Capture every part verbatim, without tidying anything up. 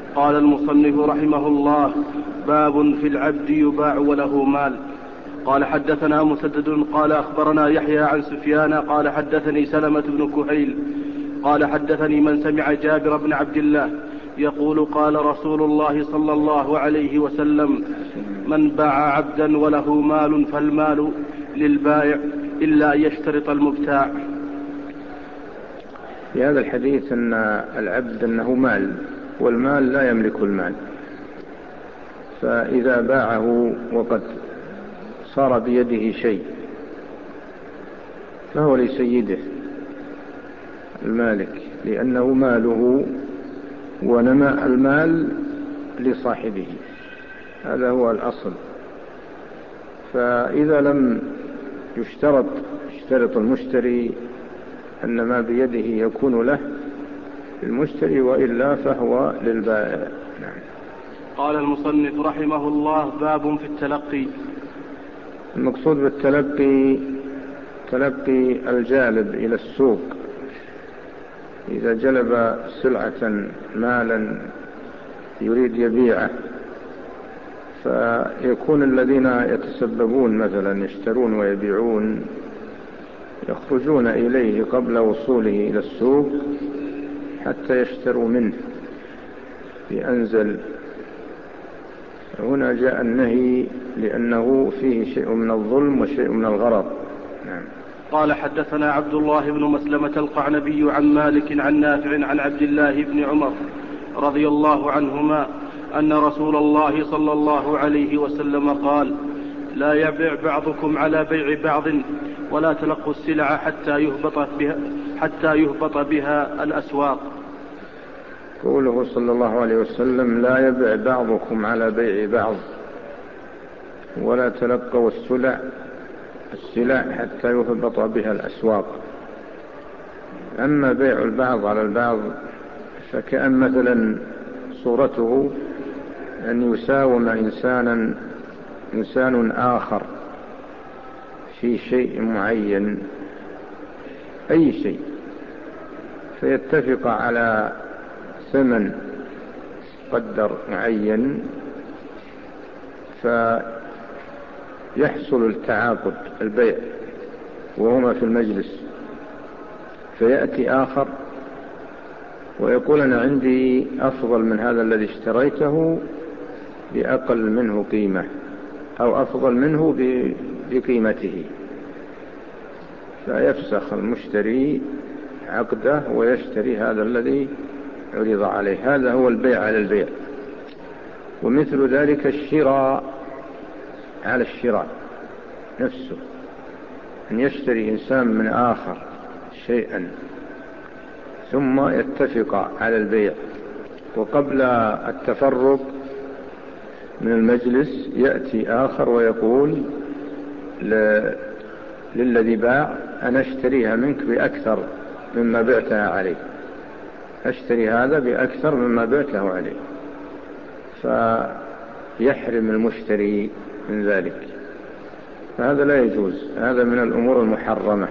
قال المصنف رحمه الله: باب في العبد يباع وله مال. قال حدثنا مسدد قال أخبرنا يحيى عن سفيان قال حدثني سلمة بن كهيل قال حدثني من سمع جابر بن عبد الله يقول: قال رسول الله صلى الله عليه وسلم: من باع عبدا وله مال فالمال للبائع إلا أن يشترط المبتاع. في هذا الحديث أن العبد أنه مال، والمال لا يملك المال، فإذا باعه وقد صار بيده شيء فهو لسيده المالك، لأنه ماله، ونماء المال لصاحبه، هذا هو الأصل. فإذا لم يشترط يشترط المشتري أن ما بيده يكون له المشتري، وإلا فهو للبائع. نعم. قال المصنف رحمه الله: باب في التلقي. المقصود بالتلقي تلقي الجالب إلى السوق، إذا جلب سلعة مالا يريد يبيعه، فيكون الذين يتسببون مثلا يشترون ويبيعون يخرجون إليه قبل وصوله إلى السوق حتى يشتروا منه بأنزل. هنا جاء النهي لأنه فيه شيء من الظلم وشيء من الغرض. نعم. قال حدثنا عبد الله بن مسلمة القعنبي عن مالك عن نافع عن عبد الله بن عمر رضي الله عنهما أن رسول الله صلى الله عليه وسلم قال: لا يبيع بعضكم على بيع بعض، ولا تلقوا السلع حتى يهبط بها, حتى يهبط بها الأسواق. قوله صلى الله عليه وسلم: لا يبيع بعضكم على بيع بعض، ولا تلقوا السلع السلع حتى يهبط بها الأسواق. أما بيع البعض على البعض فكأن مثلا صورته أن يساوم إنسانا إنسان آخر في شيء معين، أي شيء، فيتفق على ثمن قدر معين، فيحصل التعاقد البيع وهما في المجلس، فيأتي آخر ويقول: أنا عندي أفضل من هذا الذي اشتريته بأقل منه قيمة، أو أفضل منه بقيمته، فيفسخ المشتري عقده ويشتري هذا الذي عرض عليه. هذا هو البيع على البيع. ومثل ذلك الشراء على الشراء نفسه، أن يشتري إنسان من آخر شيئا ثم يتفق على البيع، وقبل التفرق من المجلس يأتي آخر ويقول للذي باع: أنا اشتريها منك بأكثر مما بعتها عليه، أشتري هذا بأكثر مما بعته عليه، فيحرم المشتري من ذلك. فهذا لا يجوز، هذا من الأمور المحرمة،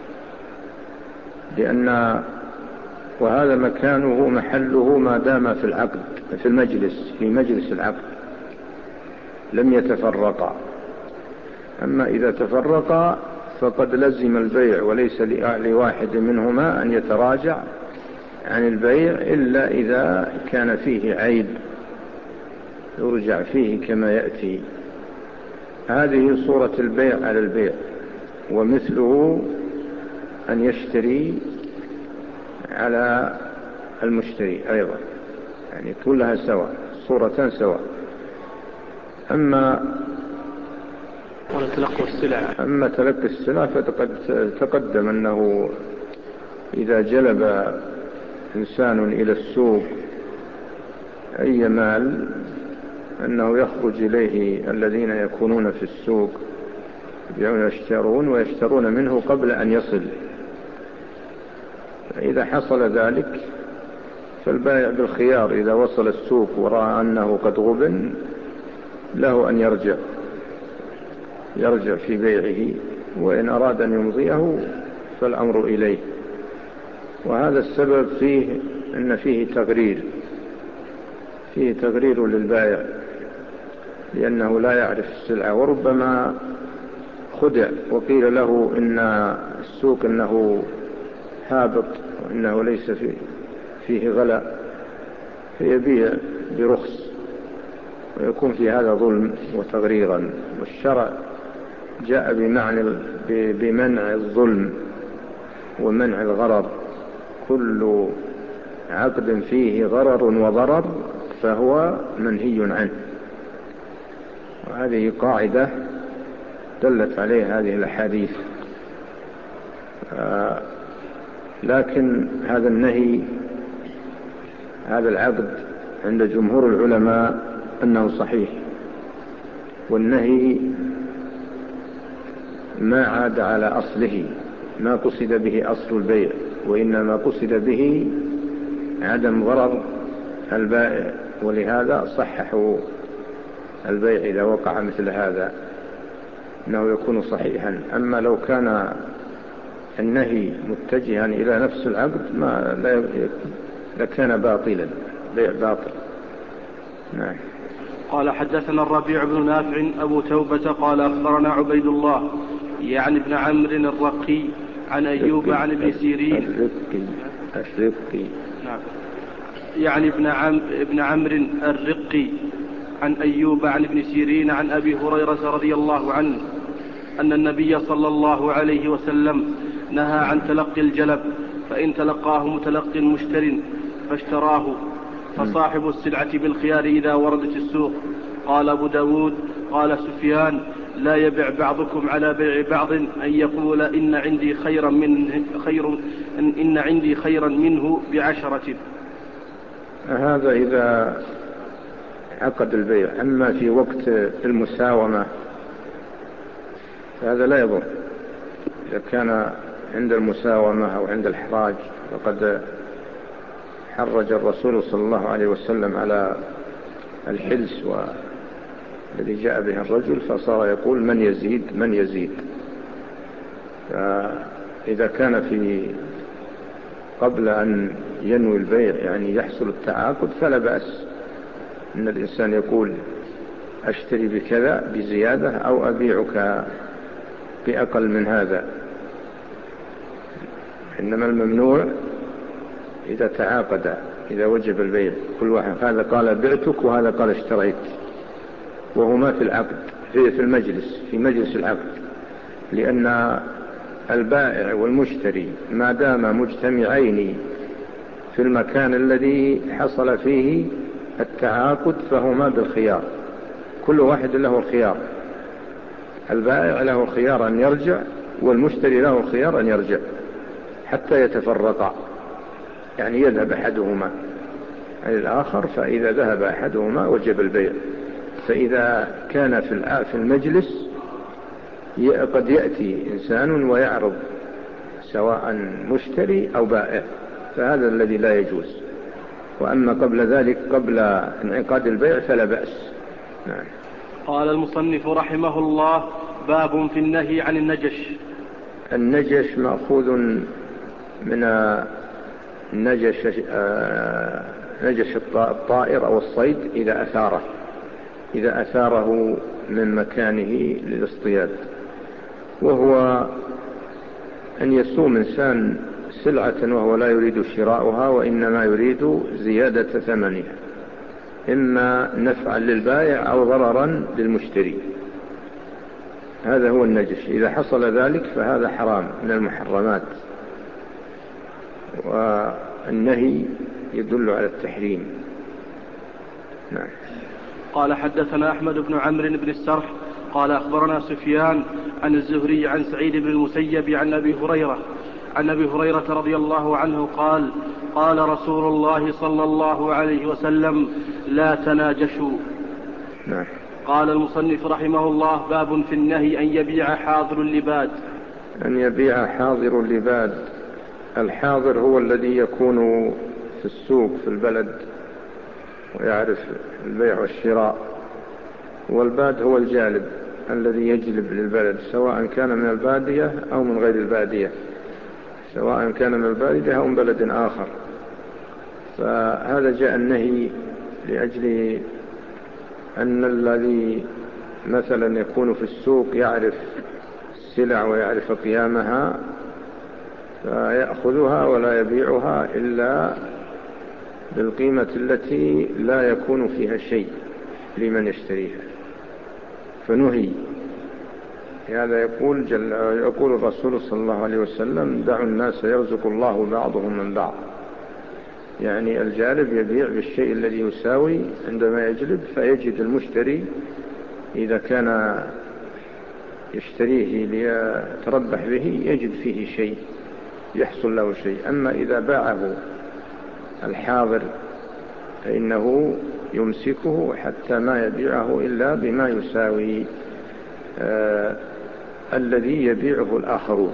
لأن وهذا مكانه محله ما دام في العقد، في المجلس، في مجلس العقد لم يتفرقا. أما إذا تفرقا فقد لزم البيع، وليس لواحد منهما أن يتراجع عن البيع إلا إذا كان فيه عيب يرجع فيه كما يأتي. هذه صورة البيع على البيع. ومثله أن يشتري على المشتري أيضا، يعني كلها سواء، صورة سواء. أما تلقوا السلع أما تلقي السلع فقد تقدم أنه إذا جلب إنسان إلى السوق أي مال أنه يخرج إليه الذين يكونون في السوق يشترون ويشترون منه قبل أن يصل. فإذا حصل ذلك فالبائع بالخيار، إذا وصل السوق ورأى أنه قد غبن له أن يرجع يرجع في بيعه، وإن أراد أن يمضيه فالأمر إليه. وهذا السبب فيه أن فيه تغرير فيه تغرير للبائع لأنه لا يعرف السلعة، وربما خدع وقيل له إن السوق إنه هابط وإنه ليس فيه, فيه غلاء، فيبيع برخص، ويكون في هذا ظلم وتغريرا. والشرع جاء بمعنى بمنع الظلم ومنع الغرر. كل عقد فيه غرر وضرر فهو منهي عنه، وهذه قاعدة دلت عليه هذه الأحاديث. آه لكن هذا النهي، هذا العقد عند جمهور العلماء أنه صحيح، والنهي ما عاد على أصله، ما قصد به أصل البيع، وإنما قصد به عدم غرر البائع، ولهذا صححوا البيع إذا وقع مثل هذا أنه يكون صحيحا. أما لو كان النهي متجها إلى نفس العقد ما لكان باطلا، بيع باطل. نعم. قال حدثنا الربيع بن نافع أبو توبة قال أخبرنا عبيد الله يعني ابن عمرو الرقي عن أيوب عن ابن سيرين الرقي الرقي نعم يعني ابن عم ابن عمرو الرقي عن أيوب عن ابن سيرين عن أبي هريرة رضي الله عنه أن النبي صلى الله عليه وسلم نهى عن تلقي الجلب، فإن تلقاه متلق مشتر فاشتراه فصاحب السلعة بالخيار إذا وردت السوق. قال أبو داود قال سفيان لا يبع بعضكم على بيع بعض أن يقول إن عندي خيرا منه, خير إن عندي خيرا منه بعشرة. هذا إذا عقد البيع. أما في وقت المساومة فهذا لا يضر. إذا كان عند المساومة أو عند الحراج، فقد حرج الرسول صلى الله عليه وسلم على الحلس والذي جاء به الرجل، فصار يقول من يزيد من يزيد. فإذا كان في قبل أن ينوي البيع يعني يحصل التعاقد فلا بأس إن الإنسان يقول أشتري بكذا بزيادة أو أبيعك بأقل من هذا. إنما الممنوع إذا تعاقد، إذا وجب البيع، كل واحد هذا قال بعتك وهذا قال اشتريت، وهما في العقد في المجلس في مجلس العقد، لأن البائع والمشتري ما دام مجتمعين في المكان الذي حصل فيه التعاقد فهما بالخيار، كل واحد له الخيار. البائع له الخيار أن يرجع، والمشتري له الخيار أن يرجع حتى يتفرقا، يعني يذهب أحدهما عن الآخر. فإذا ذهب أحدهما وجب البيع. فإذا كان في المجلس قد يأتي إنسان ويعرض سواء مشتري أو بائع، فهذا الذي لا يجوز. وأما قبل ذلك قبل انعقاد البيع فلا بأس. نعم. قال المصنف رحمه الله باب في النهي عن النجش. النجش مأخوذ من نجش نجش الطائر أو الصيد إذا أثاره إذا أثاره من مكانه للاصطياد، وهو أن يسوم إنسان سلعة وهو لا يريد شراؤها وإنما يريد زيادة ثمنها، إما نفعا للبائع أو ضررا للمشتري. هذا هو النجش. إذا حصل ذلك فهذا حرام من المحرمات، والنهي يدل على التحريم. نعم. قال حدثنا أحمد بن عمرو بن السرح قال أخبرنا سفيان عن الزهري عن سعيد بن المسيب عن أبي هريرة عن أبي هريرة رضي الله عنه قال قال رسول الله صلى الله عليه وسلم لا تناجشوا. نعم. قال المصنف رحمه الله باب في النهي أن يبيع حاضر اللباد. أن يبيع حاضر اللباد. الحاضر هو الذي يكون في السوق في البلد ويعرف البيع والشراء، والباد هو الجالب الذي يجلب للبلد سواء كان من البادية أو من غير البادية، سواء كان من البادية أو من بلد آخر. فهذا جاء النهي لأجل أن الذي مثلا يكون في السوق يعرف السلع ويعرف قيامها فيأخذها ولا يبيعها إلا بالقيمة التي لا يكون فيها شيء لمن يشتريها، فنهي. هذا يقول, جل يقول الرسول صلى الله عليه وسلم: دعوا الناس يرزق الله بعضهم من بعض. يعني الجالب يبيع بالشيء الذي يساوي عندما يجلب، فيجد المشتري إذا كان يشتريه ليتربح به يجد فيه شيء، يحصل له شيء. أما إذا باعه الحاضر فإنه يمسكه حتى ما يبيعه إلا بما يساوي آه الذي يبيعه الآخرون،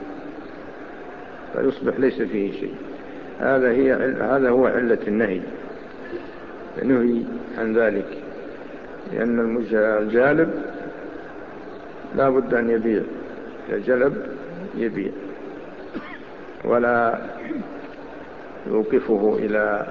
فيصبح ليس فيه شيء. هذا هي هذا هو علة النهي، نهي عن ذلك، لأن الجالب لا بد أن يبيع، الجلب يبيع ولا يوقفه إلى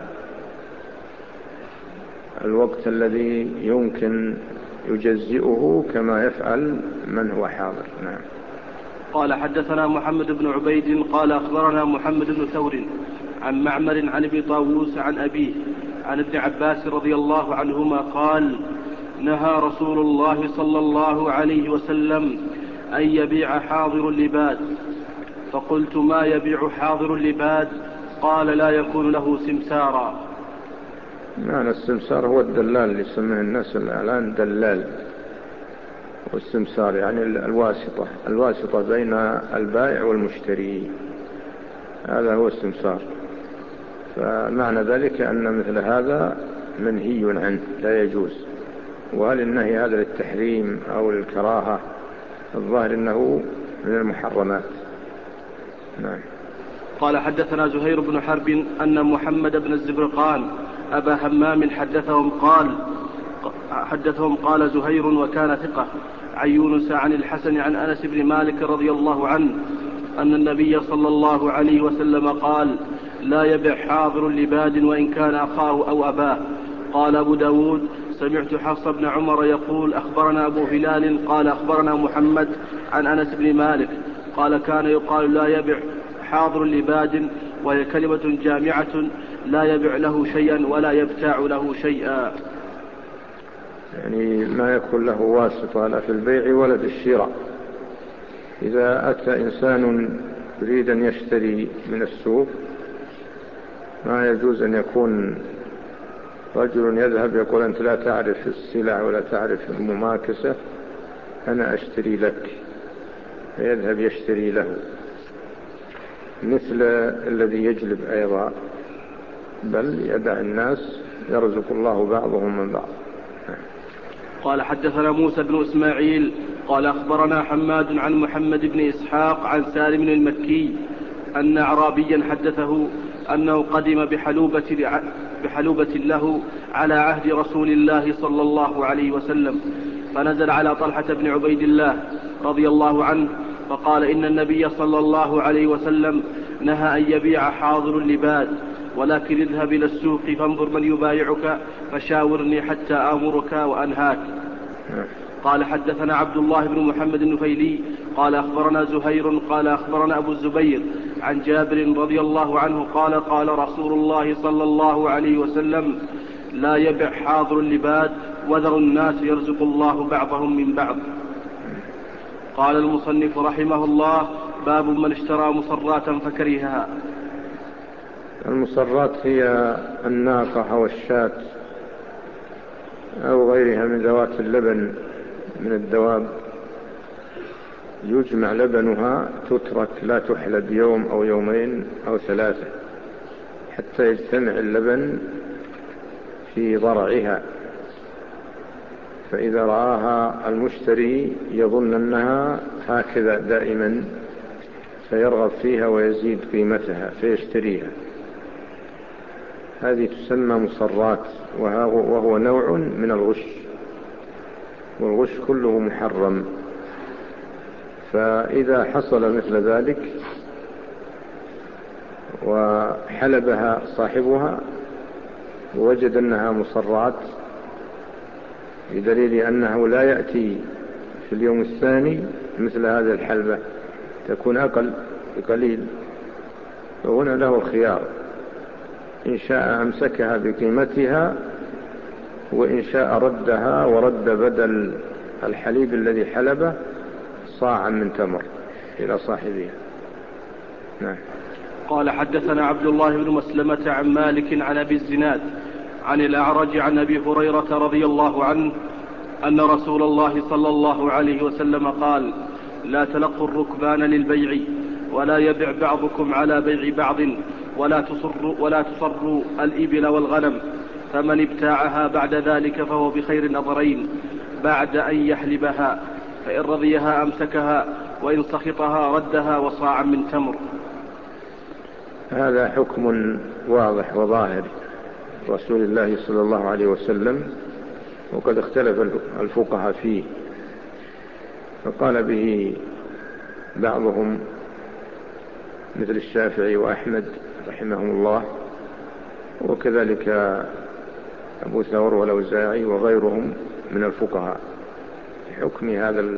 الوقت الذي يمكن يجزئه كما يفعل من هو حاضر. نعم. قال حدثنا محمد بن عبيد قال أخبرنا محمد بن ثور عن معمر عن ابي طاووس عن أبيه عن ابن عباس رضي الله عنهما قال: نهى رسول الله صلى الله عليه وسلم أن يبيع حاضر اللباد. فقلت: ما يبيع حاضر اللباد؟ قال: لا يكون له سمسارا. معنى السمسار هو الدلال اللي يسميه الناس الآن دلال، والسمسار يعني الواسطة الواسطة بين البائع والمشتري، هذا هو السمسار. فمعنى ذلك أن مثل هذا منهي عنه، لا يجوز. وهل النهي هذا للتحريم أو للكراهة؟ الظاهر أنه من المحرمات. نعم. قال حدثنا زهير بن حرب أن محمد بن الزبرقان أبا همام حدثهم قال حدثهم قال زهير وكان ثقة عن يونس عن الحسن عن أنس بن مالك رضي الله عنه أن النبي صلى الله عليه وسلم قال: لا يبع حاضر لباد وإن كان أخاه أو أباه. قال أبو داود: سمعت حفص بن عمر يقول: أخبرنا أبو هلال قال أخبرنا محمد عن أنس بن مالك قال: كان يقال لا يبع حاضر لباد، وهي كلمة جامعة، لا يبع له شيئا ولا يبتاع له شيئا. يعني ما يكون له واسطة لا في البيع ولا في الشراء. إذا أتى إنسان يريد أن يشتري من السوق ما يجوز أن يكون رجل يذهب يقول: أنت لا تعرف السلع ولا تعرف المماكسة، أنا أشتري لك، فيذهب يشتري له، مثل الذي يجلب أيضا، بل يدع الناس يرزق الله بعضهم من بعض. قال حدثنا موسى بن إسماعيل قال أخبرنا حماد عن محمد بن إسحاق عن سالم المكي أن أعرابيا حدثه أنه قدم بحلوبة, بحلوبة له على عهد رسول الله صلى الله عليه وسلم، فنزل على طلحة بن عبيد الله رضي الله عنه فقال: إن النبي صلى الله عليه وسلم نهى أن يبيع حاضر اللباد، ولكن اذهب إلى السوق فانظر من يبايعك فشاورني حتى آمرك وأنهاك. قال حدثنا عبد الله بن محمد النفيلي قال أخبرنا زهير قال أخبرنا أبو الزبير عن جابر رضي الله عنه قال: قال رسول الله صلى الله عليه وسلم: لا يبع حاضر اللباد، وذر الناس يرزق الله بعضهم من بعض. قال المصنف رحمه الله: باب من اشترى مصرات فكرهها. المصرات هي الناقة أو الشاة أو غيرها من ذوات اللبن من الدواب، يجمع لبنها، تترك لا تحلب يوم أو يومين أو ثلاثة حتى يجتمع اللبن في ضرعها، فإذا رآها المشتري يظن أنها هكذا دائما فيرغب فيها ويزيد قيمتها فيشتريها. هذه تسمى مصرات، وهو نوع من الغش، والغش كله محرم. فإذا حصل مثل ذلك وحلبها صاحبها ووجد أنها مصرات بدليل أنه لا يأتي في اليوم الثاني مثل هذه الحلبة تكون أقل بقليل، فهنا له الخيار، إن شاء أمسكها بقيمتها، وإن شاء ردها ورد بدل الحليب الذي حلبه صاعا من تمر إلى صاحبها. نعم. قال حدثنا عبد الله بن مسلمة عن مالك عن أبي الزناد عن الأعرج عن أبي هريرة رضي الله عنه أن رسول الله صلى الله عليه وسلم قال: لا تلقوا الركبان للبيع، ولا يبع بعضكم على بيع بعض، ولا تصروا, ولا تصروا الإبل والغنم، فمن ابتاعها بعد ذلك فهو بخير النظرين بعد أن يحلبها، فإن رضيها أمسكها، وإن سخطها ردها وصاعا من تمر. هذا حكم واضح وظاهر رسول الله صلى الله عليه وسلم، وقد اختلف الفقهاء فيه، فقال به بعضهم مثل الشافعي وأحمد رحمهم الله، وكذلك أبو ثور والأوزاعي وغيرهم من الفقهاء في حكم هذا ال...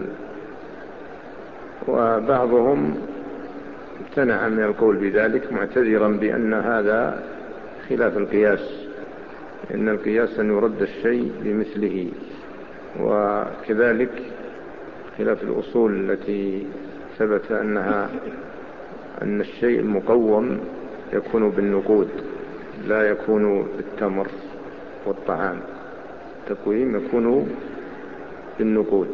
وبعضهم امتنع من القول بذلك معتذرا بأن هذا خلاف القياس، إن القياس أن يرد الشيء بمثله، وكذلك خلاف الأصول التي ثبت أنها أن الشيء المقوم يكون بالنقود لا يكون بالتمر والطعام، التقويم يكون بالنقود.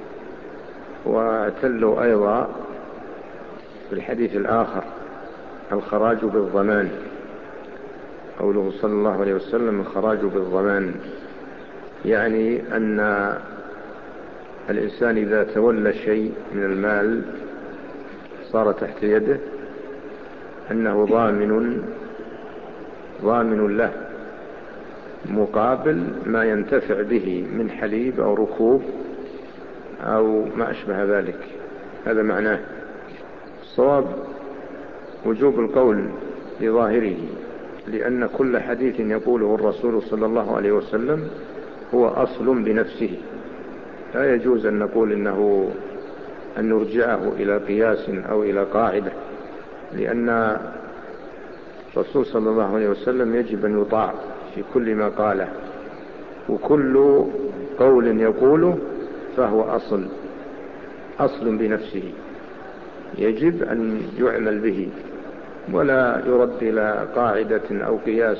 واعتلوا أيضا في الحديث الآخر الخراج بالضمان، قوله صلى الله عليه وسلم الخراج بالضمان، يعني أن الإنسان إذا تولى شيء من المال صار تحت يده أنه ضامن ضامن له مقابل ما ينتفع به من حليب أو ركوب أو ما أشبه ذلك. هذا معناه. الصواب وجوب القول بظاهره، لأن كل حديث يقوله الرسول صلى الله عليه وسلم هو أصل بنفسه، لا يجوز أن نقول إنه أن نرجعه إلى قياس أو إلى قاعدة، لأن الرسول صلى الله عليه وسلم يجب أن يطاع في كل ما قاله، وكل قول يقوله فهو أصل أصل بنفسه يجب أن يعمل به ولا يرد إلى قاعدة أو قياس.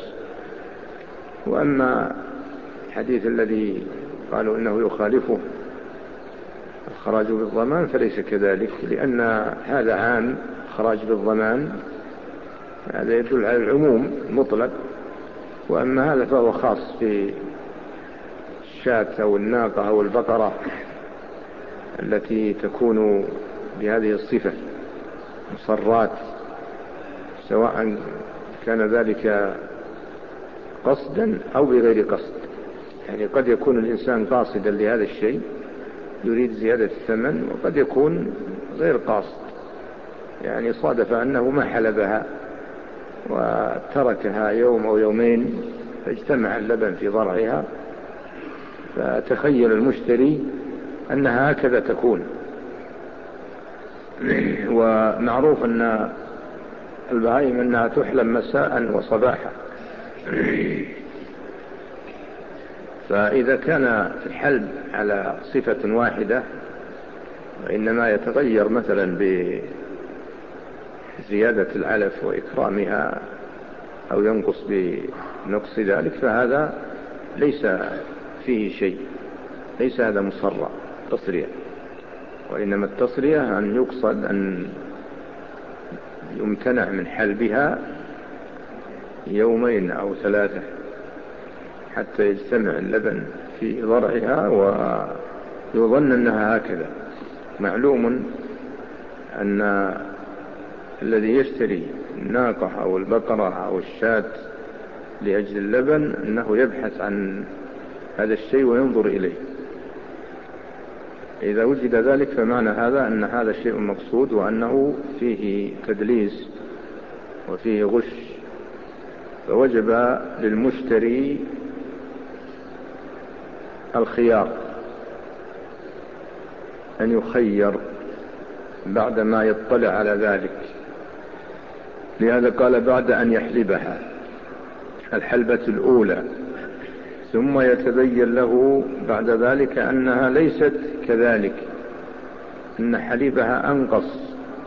وأما الحديث الذي قالوا إنه يخالفه الخراج بالضمان فليس كذلك، لأن هذا عام خراج بالضمان، هذا يدل على العموم مطلق، وأما هذا فهو خاص في الشاة أو الناقة أو البقرة التي تكون بهذه الصفة مصرات، سواء كان ذلك قصدا أو بغير قصد. يعني قد يكون الإنسان قاصدا لهذا الشيء يريد زيادة الثمن، وقد يكون غير قاصد، يعني صادف أنه ما حلبها وتركها يوم أو يومين فاجتمع اللبن في ضرعها، فتخيل المشتري أنها هكذا تكون. ومعروف أن البهائم أنها تحلم مساء وصباحا، فإذا كان في الحلب على صفة واحدة وإنما يتغير مثلا بزيادة العلف وإكرامها أو ينقص بنقص ذلك فهذا ليس فيه شيء، ليس هذا مصرع تصريع، وإنما التصريع أن يقصد أن يمتنع من حلبها يومين أو ثلاثة حتى يجتمع اللبن في ضرعها ويظن أنها هكذا. معلوم أن الذي يشتري الناقة أو البقرة أو الشاة لأجل اللبن أنه يبحث عن هذا الشيء وينظر إليه، إذا وجد ذلك فمعنى هذا أن هذا الشيء مقصود وأنه فيه تدليس وفيه غش فوجب للمشتري الخيار، أن يخير بعدما يطلع على ذلك. لهذا قال بعد أن يحلبها الحلبة الأولى، ثم يتبين له بعد ذلك أنها ليست كذلك، أن حليبها أنقص،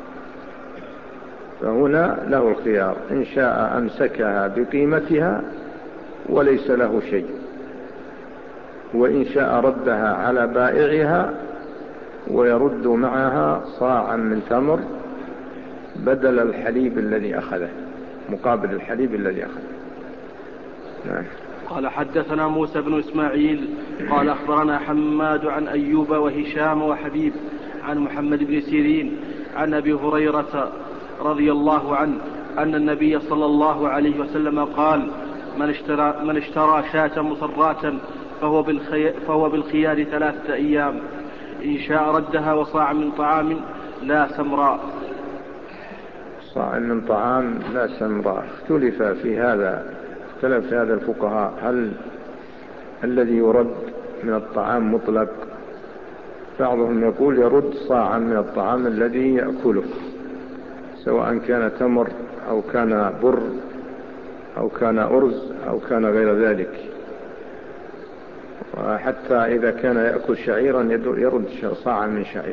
فهنا له الخيار، إن شاء أمسكها بقيمتها وليس له شيء، وإن شاء ردها على بائعها ويرد معها صاعا من تمر بدل الحليب الذي أخذه، مقابل الحليب الذي أخذه. نعم. قال حدثنا موسى بن إسماعيل قال أخبرنا حماد عن أيوب وهشام وحبيب عن محمد بن سيرين عن أبي هريرة رضي الله عنه أن النبي صلى الله عليه وسلم قال: من اشترى, من اشترى شاة مصراة فهو, بالخي فهو بالخيار ثلاثة أيام، إن شاء ردها وصاع من طعام لا سمراء. صاع من طعام لا سمراء، اختلف في هذا، اختلف في هذا الفقهاء، هل الذي يرد من الطعام مطلق؟ بعضهم يقول يرد صاعا من الطعام الذي يأكله، سواء كان تمر أو كان بر أو كان أرز أو كان غير ذلك، وحتى إذا كان يأكل شعيرا يرد صاعا من شعير.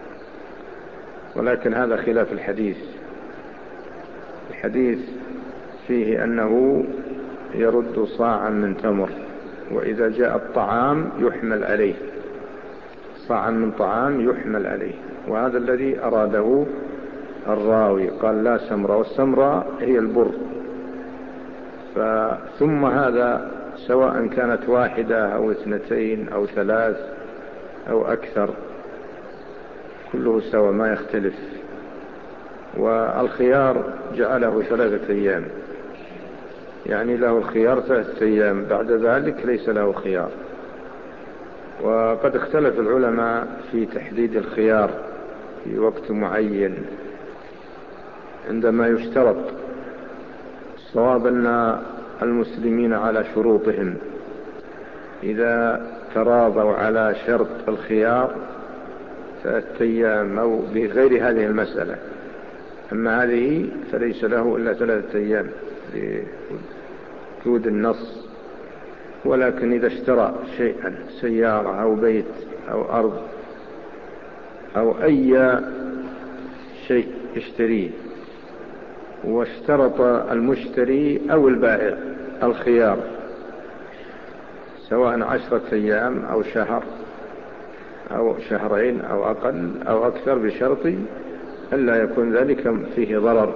ولكن هذا خلاف الحديث، الحديث فيه أنه يرد صاعا من تمر، وإذا جاء الطعام يحمل عليه، صاعا من طعام يحمل عليه، وهذا الذي أراده الراوي، قال لا سمرة، والسمرة هي البر. ثم هذا سواء كانت واحدة أو اثنتين أو ثلاث أو أكثر كله سواء ما يختلف. والخيار جعله ثلاثة أيام، يعني له الخيار ثلاثة أيام، بعد ذلك ليس له خيار. وقد اختلف العلماء في تحديد الخيار في وقت معين عندما يشترط. الصواب أن المسلمين على شروطهم، إذا تراضوا على شرط الخيار ثلاثة أيام أو بغير هذه المسألة، أما هذه فليس له إلا ثلاثة أيام لوجود النص. ولكن إذا اشترى شيئا، سيارة أو بيت أو أرض أو أي شيء يشتريه، واشترط المشتري أو البائع الخيار سواء عشرة أيام أو شهر أو شهرين أو أقل أو أكثر، بشرط ألا يكون ذلك فيه ضرر،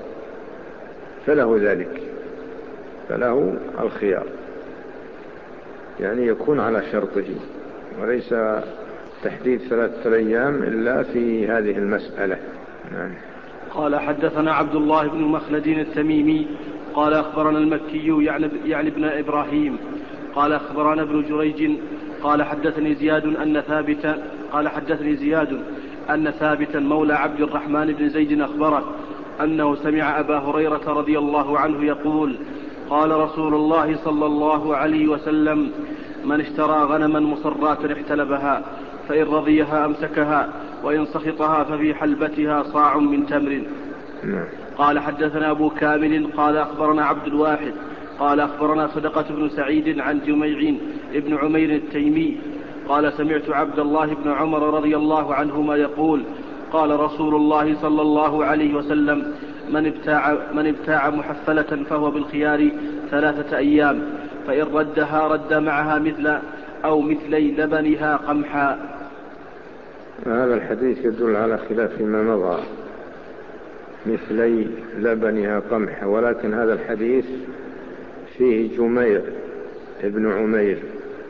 فله ذلك، فله الخيار، يعني يكون على شرطه، وليس تحديد ثلاثة أيام إلا في هذه المسألة. نعم. قال حدثنا عبد الله بن مخلد التميمي قال أخبرنا المكي يعني ابن إبراهيم قال أخبرنا ابن جريج قال حدثني زياد أن ثابتا قال حدثني زياد أن ثابتا مولى عبد الرحمن بن زيد أخبره أنه سمع أبا هريرة رضي الله عنه يقول: قال رسول الله صلى الله عليه وسلم: من اشترى غنما مصراة احتلبها، فإن رضيها أمسكها، وإن سخطها ففي حلبتها صاع من تمر. قال حدثنا أبو كامل قال أخبرنا عبد الواحد قال أخبرنا صدقة بن سعيد عن جميع ابن عمير التيمي قال سمعت عبد الله بن عمر رضي الله عنهما يقول: قال رسول الله صلى الله عليه وسلم: من ابتاع, من ابتاع محفلة فهو بالخيار ثلاثة أيام، فإن ردها رد معها مثل أو مثلي لبنها قمحا. هذا الحديث يدل على خلاف ما مضى، مثلي لبنها قمحا، ولكن هذا الحديث فيه جميع ابن عمير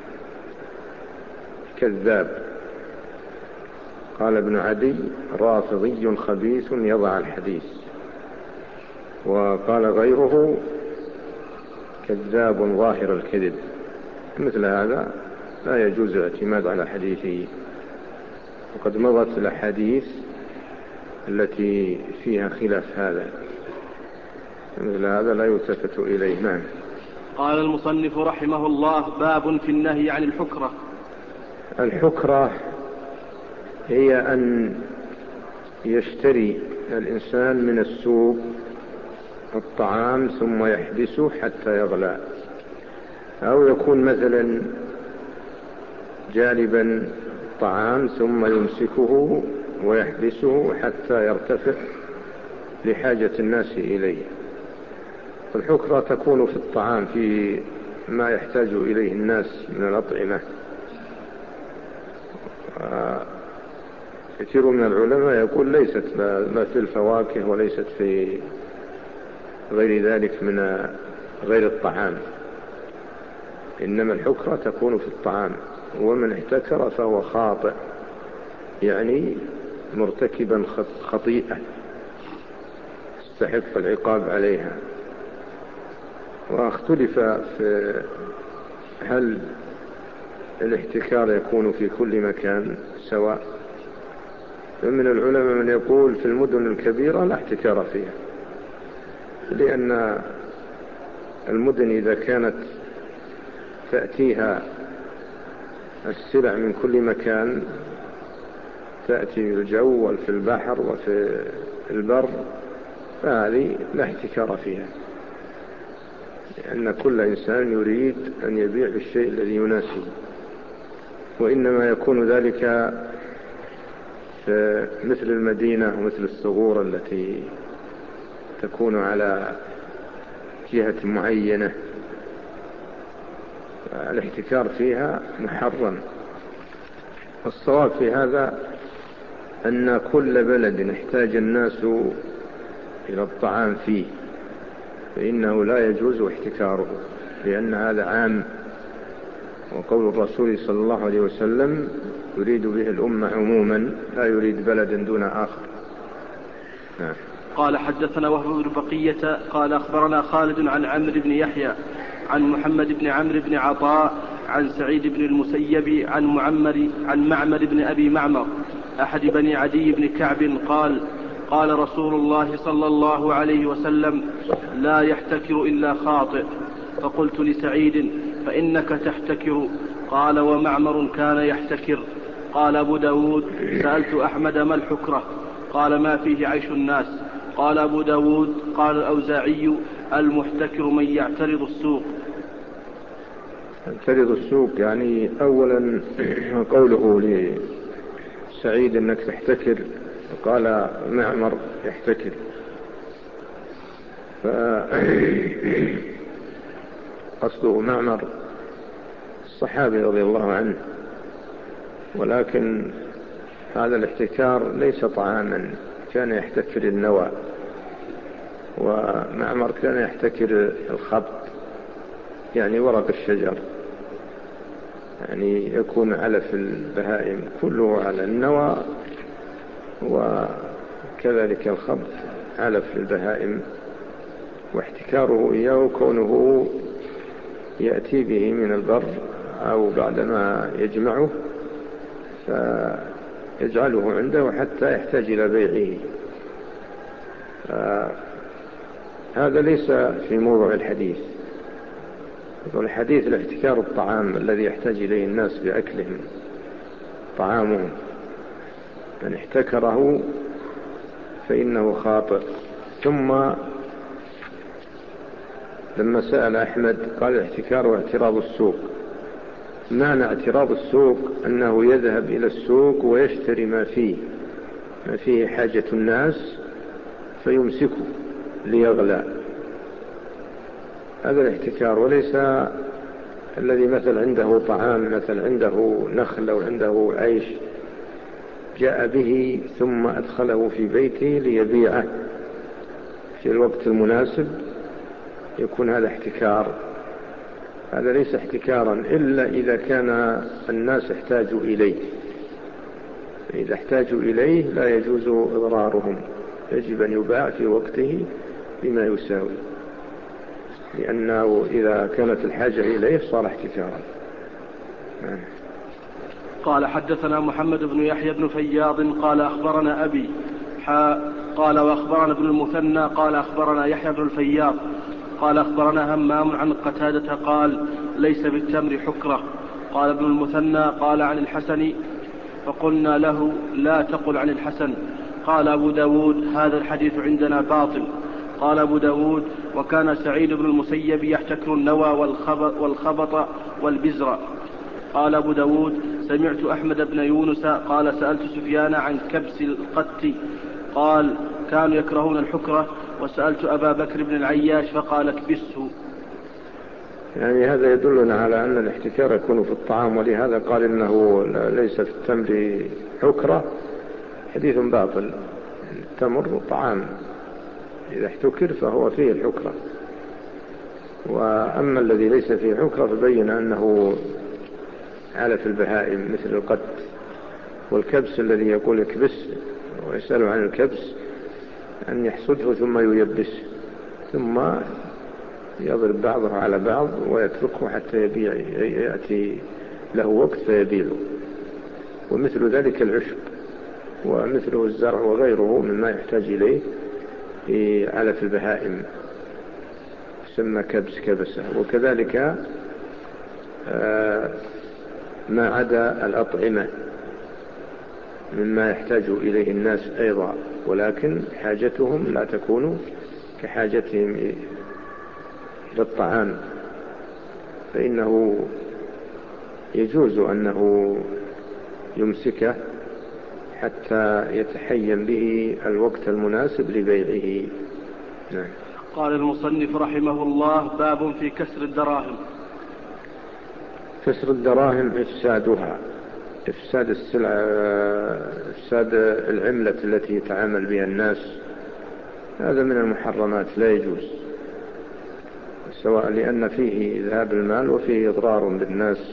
كذاب، قال ابن عدي: رافضي خبيث يضع الحديث، وقال غيره: كذاب ظاهر الكذب. مثل هذا لا يجوز الاعتماد على حديثه، وقد مضت الأحاديث التي فيها خلاف هذا. مثل هذا لا يلتفت إليه. نعم. قال المصنف رحمه الله: باب في النهي عن الحكرة. الحكرة هي أن يشتري الإنسان من السوق الطعام ثم يحبسه حتى يغلى، أو يكون مثلا جالبا الطعام ثم يمسكه ويحبسه حتى يرتفع لحاجة الناس إليه. الحكرة تكون في الطعام، في ما يحتاج إليه الناس من الأطعمة. كثير من العلماء يقول ليست ما في الفواكه وليست في غير ذلك من غير الطعام، إنما الحكرة تكون في الطعام، ومن احتكر فهو خاطئ، يعني مرتكبا خطيئة يستحق العقاب عليها. واختلف في هل الاحتكار يكون في كل مكان سواء. فمن العلماء من يقول في المدن الكبيرة لا احتكار فيها، لأن المدن إذا كانت تأتيها السلع من كل مكان، تأتي في الجو وفي البحر وفي البر، فهذه لا احتكار فيها، لأن كل إنسان يريد أن يبيع بالشيء الذي يناسبه. وإنما يكون ذلك في مثل المدينة ومثل الصغور التي تكون على جهة معينة، الاحتكار فيها محرم. الصواب في هذا أن كل بلد احتاج الناس إلى الطعام فيه فإنه لا يجوز احتكاره، لأن هذا عام. وقول الرسول صلى الله عليه وسلم: يريد به الأمة عموما، لا يريد بلدا دون آخر. نعم. قال حدثنا وهب بن بقية قال أخبرنا خالد عن عمرو بن يحيى عن محمد بن عمرو بن عطاء عن سعيد بن المسيب عن معمر عن معمر بن أبي معمر أحد بني عدي بن كعب قال: قال رسول الله صلى الله عليه وسلم: لا يحتكر إلا خاطئ. فقلت لسعيد: فإنك تحتكر. قال: ومعمر كان يحتكر. قال أبو داود: سألت أحمد: ما الحكرة؟ قال: ما فيه عيش الناس. قال أبو داود: قال الأوزاعي: المحتكر من يعترض السوق. يعترض السوق يعني أولا قوله لسعيد أنك تحتكر، قال معمر يحتكر، فقصده معمر الصحابي رضي الله عنه. ولكن هذا الاحتكار ليس طعاما، كان يحتكر النوى، ومعمر كان يحتكر الخبط يعني ورق الشجر، يعني يكون علف البهائم كله على النوى، وكذلك الخبط علف البهائم. واحتكاره إياه كونه يأتي به من البر أو بعدما يجمعه فيجعله عنده حتى يحتاج إلى بيعه. هذا ليس في موضوع الحديث. الحديث الاحتكار الطعام الذي يحتاج إليه الناس بأكلهم طعامهم، من احتكره فإنه خاطئ. ثم لما سأل أحمد قال: الاحتكار واعتراض السوق. معنى اعتراض السوق أنه يذهب إلى السوق ويشتري ما فيه ما فيه حاجة الناس فيمسكه ليغلى، هذا الاحتكار. وليس الذي مثل عنده طعام، مثل عنده نخل أو عنده عيش، جاء به ثم أدخله في بيته ليبيعه في الوقت المناسب، يكون هذا احتكار. هذا ليس احتكارا إلا إذا كان الناس احتاجوا إليه، فإذا احتاجوا إليه لا يجوز إضرارهم، يجب أن يباع في وقته بما يساوي، لأنه إذا كانت الحاجة إليه صار احتكارا. قال حدثنا محمد بن يحيى بن فياض قال أخبرنا أبي حا قال وأخبرنا ابن المثنى قال أخبرنا يحيى بن الفياض قال أخبرنا همام عن قتادة قال ليس بالتمر حكرة. قال ابن المثنى قال عن الحسن فقلنا له لا تقل عن الحسن. قال أبو داود هذا الحديث عندنا باطل. قال أبو داود وكان سعيد بن المسيب يحتكر النوى والخبط والبزر. قال أبو داود سمعت أحمد بن يونس قال سألت سفيان عن كبس القت قال كانوا يكرهون الحكرة، وسألت أبا بكر بن العياش فقال اكبسه. يعني هذا يدلنا على أن الاحتكار يكون في الطعام، ولهذا قال إنه ليس في التمر حكرة، حديث باطل. التمر طعام إذا احتكر فهو فيه الحكرة، وأما الذي ليس فيه حكرة فبين أنه علف البهائم مثل القت والكبس الذي يقول اكبس ويسأل عن الكبس أن يحصده ثم ييبس ثم يضرب بعضه على بعض ويتركه حتى يبيع يأتي له وقت فيبيعه. ومثل ذلك العشب ومثله الزرع وغيره مما يحتاج إليه في علف البهائم يسمى كبس كبسة. وكذلك ما عدا الأطعمة مما يحتاج إليه الناس أيضا، ولكن حاجتهم لا تكون كحاجتهم إلى الطعام، فإنه يجوز أنه يمسكه حتى يتحين به الوقت المناسب لبيعه. نعم. قال المصنف رحمه الله باب في كسر الدراهم. كسر الدراهم إفسادها، إفساد السلع، إفساد العملة التي يتعامل بها الناس، هذا من المحرمات لا يجوز، سواء لأن فيه ذهاب المال وفيه إضرار بالناس.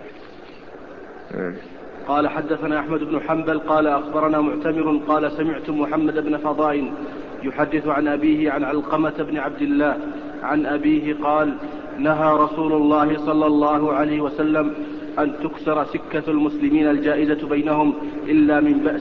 قال حدثنا أحمد بن حنبل قال أخبرنا معتمر قال سمعت محمد بن فضائل يحدث عن أبيه عن علقمة بن عبد الله عن أبيه قال نهى رسول الله صلى الله عليه وسلم أن تكسر سكة المسلمين الجائزة بينهم إلا من بأس.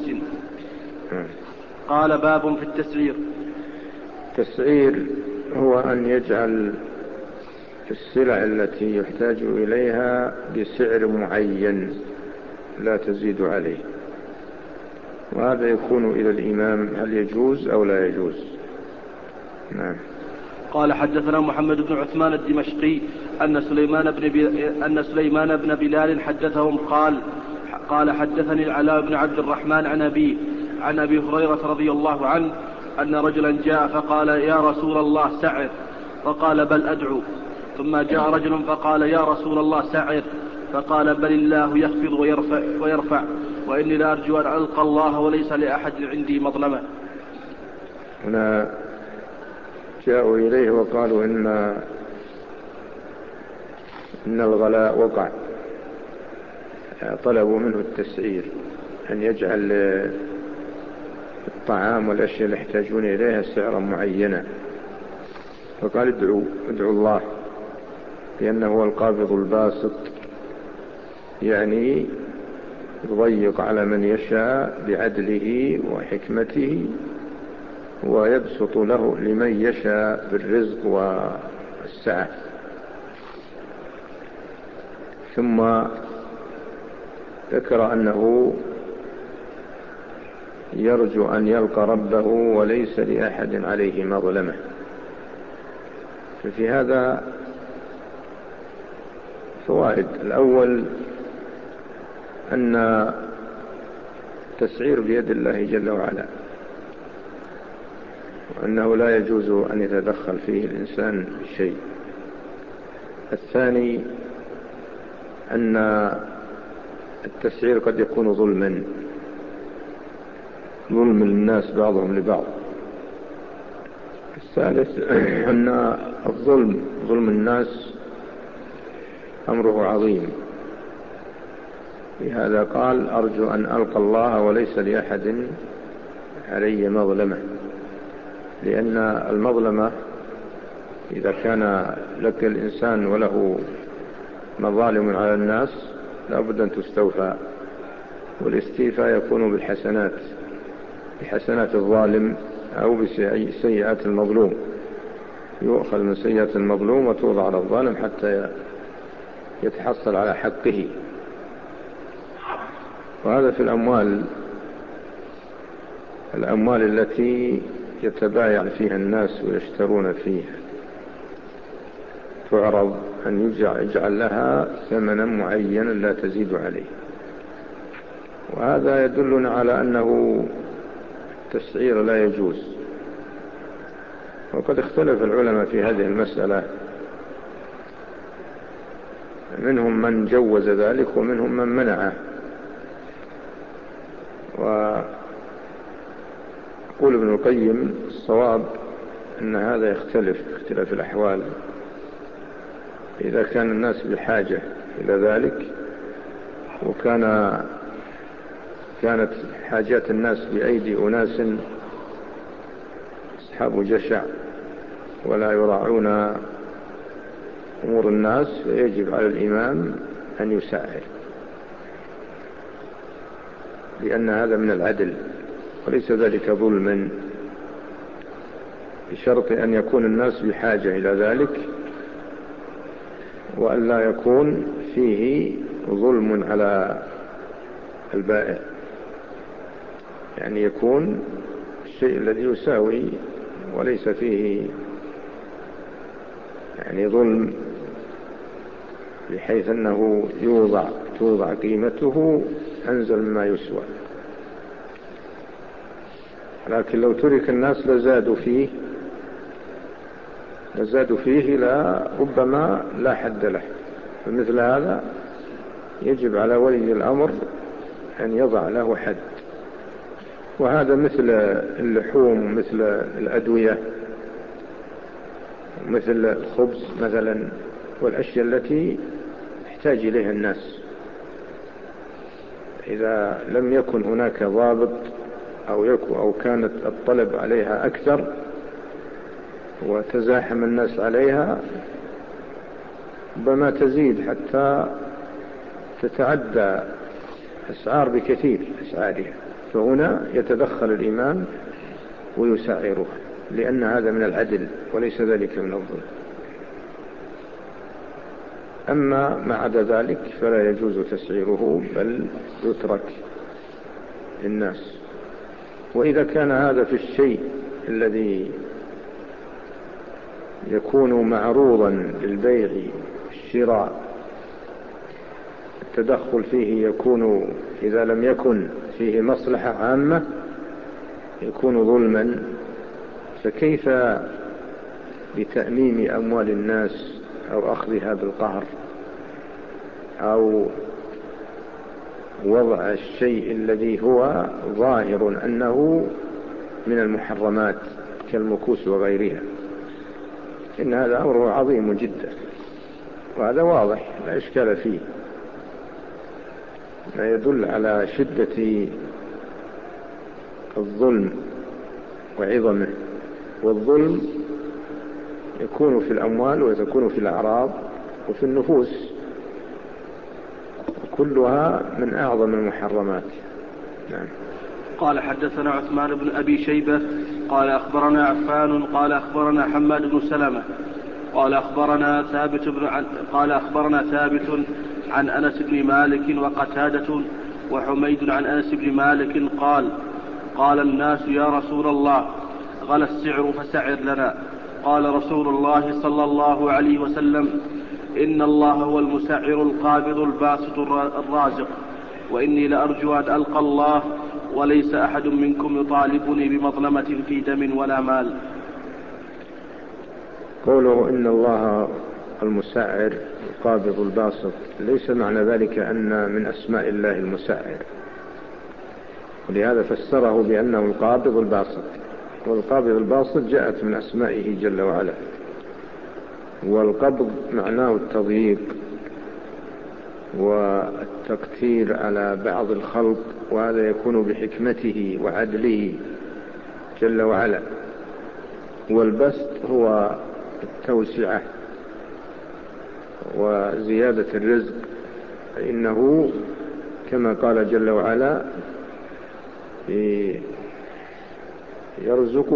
قال باب في التسعير. التسعير هو أن يجعل السلع التي يحتاج إليها بسعر معين لا تزيد عليه، وهذا يكون إلى الإمام هل يجوز أو لا يجوز. نعم. قال حدثنا محمد بن عثمان الدمشقي أن سليمان بن, بي... أن سليمان بن بلال حدثهم قال قال حدثني العلاء بن عبد الرحمن عن أبي عن أبي هريرة رضي الله عنه أن رجلا جاء فقال يا رسول الله سعر، فقال بل أدعو. ثم جاء رجل فقال يا رسول الله سعر، فقال بل الله يخفض ويرفع, ويرفع وإني لأرجو أن ألقى الله وليس لأحد عندي مظلمة. هنا جاءوا إليه وقالوا إن, إن الغلاء وقع، طلبوا منه التسعير أن يجعل الطعام والأشياء اللي يحتاجون إليها سعرا معينا، فقال ادعوا ادعوا الله لأنه هو القابض الباسط، يعني يضيق على من يشاء بعدله وحكمته ويبسط له لمن يشاء بالرزق والسعة. ثم ذكر أنه يرجو أن يلقى ربه وليس لأحد عليه مظلمة. ففي هذا فوائد. الأول أن التسعير بيد الله جل وعلا، وأنه لا يجوز أن يتدخل فيه الإنسان بشيء. الثاني أن التسعير قد يكون ظلما، ظلم الناس بعضهم لبعض. الثالث أن الظلم ظلم الناس أمره عظيم، لهذا قال أرجو أن ألقى الله وليس لأحد علي مظلمة، لأن المظلمة إذا كان لك الإنسان وله مظالم على الناس لابد أن تستوفى، والاستيفاء يكون بالحسنات، بحسنات الظالم أو بسيئات المظلوم، يؤخذ من سيئات المظلوم وتوضع على الظالم حتى يتحصل على حقه. وهذا في الأموال الأموال التي يتبايع فيها الناس ويشترون فيها، تعرض أن يجعل لها ثمنا معينا لا تزيد عليه. وهذا يدلنا على أنه التسعير لا يجوز. وقد اختلف العلماء في هذه المسألة، منهم من جوز ذلك ومنهم من منعه. ويقول ابن القيم الصواب أن هذا يختلف اختلاف الأحوال. إذا كان الناس بحاجة إلى ذلك، وكان كانت حاجات الناس بأيدي أناس أصحاب جشع ولا يراعون أمور الناس، فيجب على الإمام أن يسعر، لأن هذا من العدل وليس ذلك ظلما، بشرط أن يكون الناس بحاجة إلى ذلك، وأن لا يكون فيه ظلم على البائع، يعني يكون الشيء الذي يساوي وليس فيه يعني ظلم، بحيث أنه يوضع توضع قيمته أنزل مما يسوى. لكن لو ترك الناس لزادوا فيه لزادوا فيه لا ربما لا حد له. فمثل هذا يجب على ولي الأمر أن يضع له حد. وهذا مثل اللحوم، مثل الأدوية، مثل الخبز مثلا، والأشياء التي يحتاج إليها الناس. إذا لم يكن هناك ضابط أو يكون أو كانت الطلب عليها أكثر وتزاحم الناس عليها، ربما تزيد حتى تتعدى أسعار بكثير أسعارها، فهنا يتدخل الإمام ويسعرها، لأن هذا من العدل وليس ذلك من الظلم. أما ما عدا ذلك فلا يجوز تسعيره، بل يترك للناس. وإذا كان هذا في الشيء الذي يكون معروضا للبيع والشراء، التدخل فيه يكون إذا لم يكن فيه مصلحة عامة يكون ظلما، فكيف بتأميم أموال الناس أو أخذها بالقهر أو وضع الشيء الذي هو ظاهر أنه من المحرمات كالمكوس وغيرها؟ إن هذا أمر عظيم جدا، وهذا واضح لا إشكال فيه، ما يدل على شدة الظلم وعظمه. والظلم يكون في الأموال ويكون في الأعراض وفي النفوس، كلها من أعظم المحرمات. نعم. قال حدثنا عثمان بن أبي شيبة قال أخبرنا عفان قال أخبرنا حماد بن سلمة قال أخبرنا ثابت بن عن قال أخبرنا ثابت عن أنس بن مالك وقتادة وحميد عن أنس بن مالك قال قال الناس يا رسول الله غلى السعر فسعر لنا. قال رسول الله صلى الله عليه وسلم إن الله هو المسعر القابض الباسط الرازق، وإني لأرجو أن ألقى الله وليس أحد منكم يطالبني بمظلمة في دم ولا مال. قوله إن الله المسعر القابض الباسط ليس معنى ذلك أن من أسماء الله المسعر، ولهذا فسره بأنه القابض الباسط. والقابض الباسط جاءت من أسمائه جل وعلا، والقبض معناه التضييق والتقتير على بعض الخلق، وهذا يكون بحكمته وعدله جل وعلا. والبسط هو التوسعة وزيادة الرزق، فإنه كما قال جل وعلا في يرزق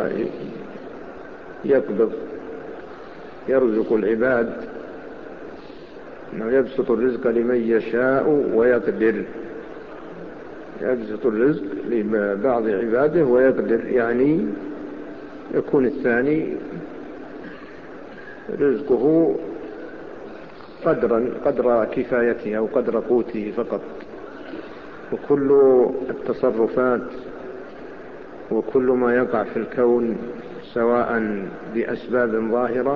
ويقبض. يرزق العباد أنه يبسط الرزق لمن يشاء ويقدر. يبسط الرزق لبعض عباده ويقدر، يعني يكون الثاني رزقه قدرا قدر كفايته أو قدر قوته فقط. وكل التصرفات وكل ما يقع في الكون سواء بأسباب ظاهرة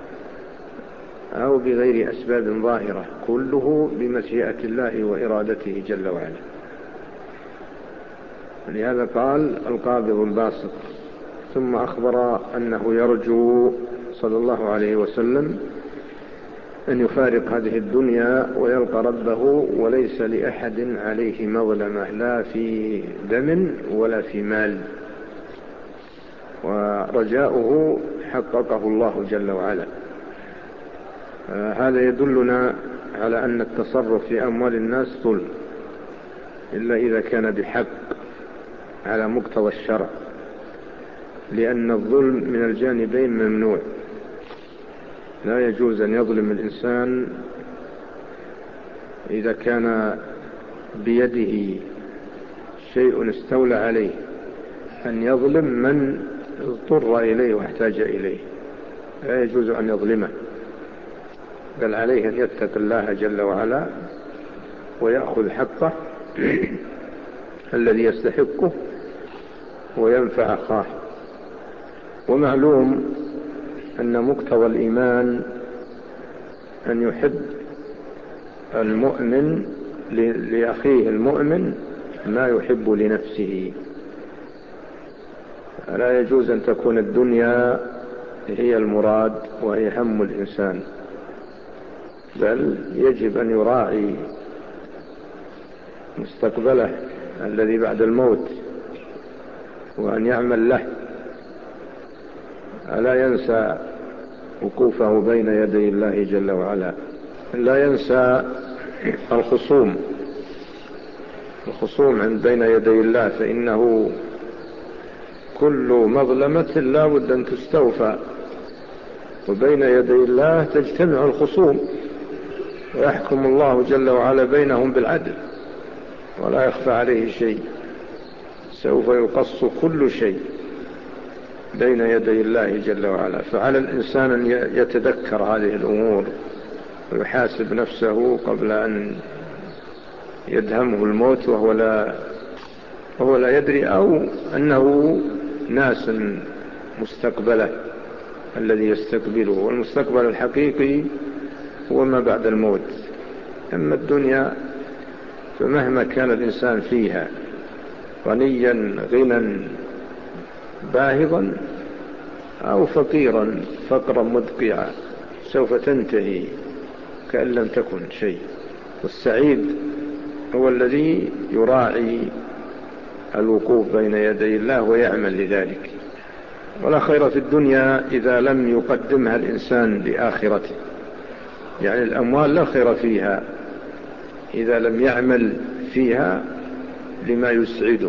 أو بغير أسباب ظاهرة كله بمشيئة الله وإرادته جل وعلا. لهذا قال القابض الباسط. ثم أخبر أنه يرجو صلى الله عليه وسلم أن يفارق هذه الدنيا ويلقى ربه وليس لأحد عليه مظلمة لا في دم ولا في مال، ورجاؤه حققه الله جل وعلا. هذا يدلنا على أن التصرف في أموال الناس ظلم إلا إذا كان بحق على مقتضى الشرع، لأن الظلم من الجانبين ممنوع. لا يجوز أن يظلم الإنسان إذا كان بيده شيء استولى عليه، أن يظلم من اضطر إليه واحتاج إليه. لا يجوز أن يظلمه، بل عليه أن يتقي الله جل وعلا ويأخذ حقه الذي يستحقه وينفع أخاه. ومعلوم أن مقتضى الإيمان أن يحب المؤمن لأخيه المؤمن ما يحب لنفسه. لا يجوز أن تكون الدنيا هي المراد وهي هم الإنسان، بل يجب أن يراعي مستقبله الذي بعد الموت وأن يعمل له. ألا ينسى وقوفه بين يدي الله جل وعلا. لا ينسى الخصوم الخصوم عند بين يدي الله، فإنه كل مظلمة لا بد أن تستوفى، وبين يدي الله تجتمع الخصوم ويحكم الله جل وعلا بينهم بالعدل ولا يخفى عليه شيء. سوف يقص كل شيء بين يدي الله جل وعلا. فعلى الإنسان أن يتذكر هذه الأمور ويحاسب نفسه قبل أن يدهمه الموت وهو لا, وهو لا يدري، أو أنه ناس مستقبله الذي يستقبله. والمستقبل الحقيقي هو ما بعد الموت. أما الدنيا فمهما كان الإنسان فيها غنيا غنى باهظا أو فقيرا فقرا مدقعا سوف تنتهي كأن لم تكن شيء. والسعيد هو الذي يراعي الوقوف بين يدي الله ويعمل لذلك. ولا خير في الدنيا إذا لم يقدمها الإنسان لآخرته، يعني الأموال لا خير فيها إذا لم يعمل فيها لما يسعده،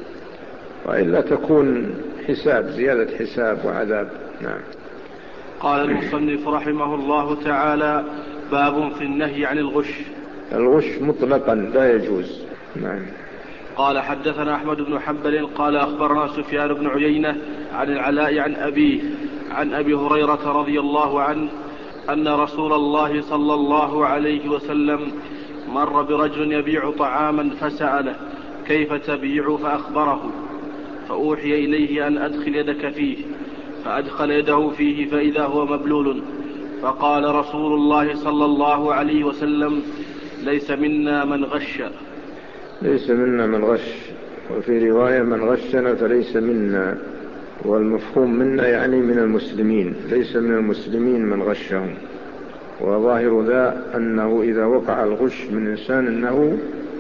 وإلا تكون حساب زيادة حساب وعذاب. نعم. قال المصنف رحمه الله تعالى: باب في النهي عن الغش. الغش مطلقا لا يجوز. نعم. قال حدثنا أحمد بن حنبل قال أخبرنا سفيان بن عيينة عن العلاء عن أبيه عن أبي هريرة رضي الله عنه أن رسول الله صلى الله عليه وسلم مر برجل يبيع طعاما فسأله: كيف تبيع؟ فأخبره، فأوحي إليه أن أدخل يدك فيه، فأدخل يده فيه فإذا هو مبلول. فقال رسول الله صلى الله عليه وسلم: ليس منا من غش. ليس منا من غش، وفي رواية: من غشنا فليس منا. والمفهوم منا يعني من المسلمين، ليس من المسلمين من غشهم. وظاهر ذا أنه إذا وقع الغش من إنسان أنه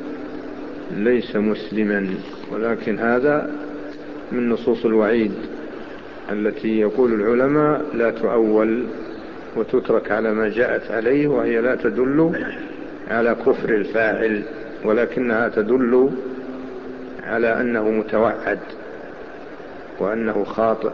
ليس مسلما، ولكن هذا من نصوص الوعيد التي يقول العلماء لا تؤول وتترك على ما جاءت عليه، وهي لا تدل على كفر الفاعل، ولكنها تدل على أنه متوعد وأنه خاطئ.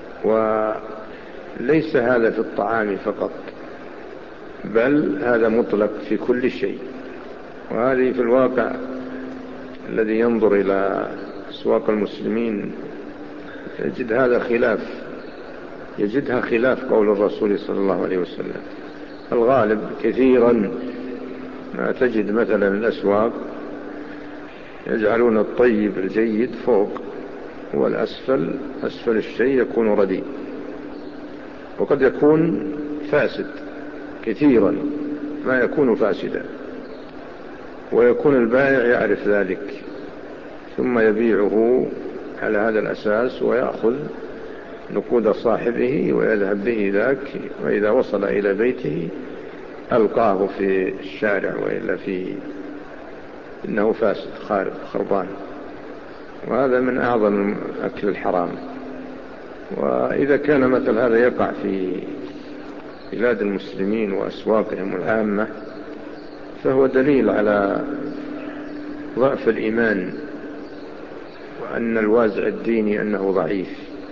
وليس هذا في الطعام فقط، بل هذا مطلق في كل شيء. وهذه في الواقع الذي ينظر إلى أسواق المسلمين يجد هذا خلاف، يجدها خلاف قول الرسول صلى الله عليه وسلم. الغالب كثيرا ما تجد مثلا الأسواق يجعلون الطيب الجيد فوق، والأسفل أسفل الشيء يكون رديء، وقد يكون فاسد كثيرا ما يكون فاسدا، ويكون البائع يعرف ذلك ثم يبيعه على هذا الأساس ويأخذ نقود صاحبه ويذهب به ذاك، وإذا وصل إلى بيته ألقاه في الشارع، وإلا في إنه فاسد خربان. وهذا من أعظم أكل الحرام. وإذا كان مثل هذا يقع في بلاد المسلمين وأسواقهم العامة فهو دليل على ضعف الإيمان، وأن الوازع الديني أنه ضعيف،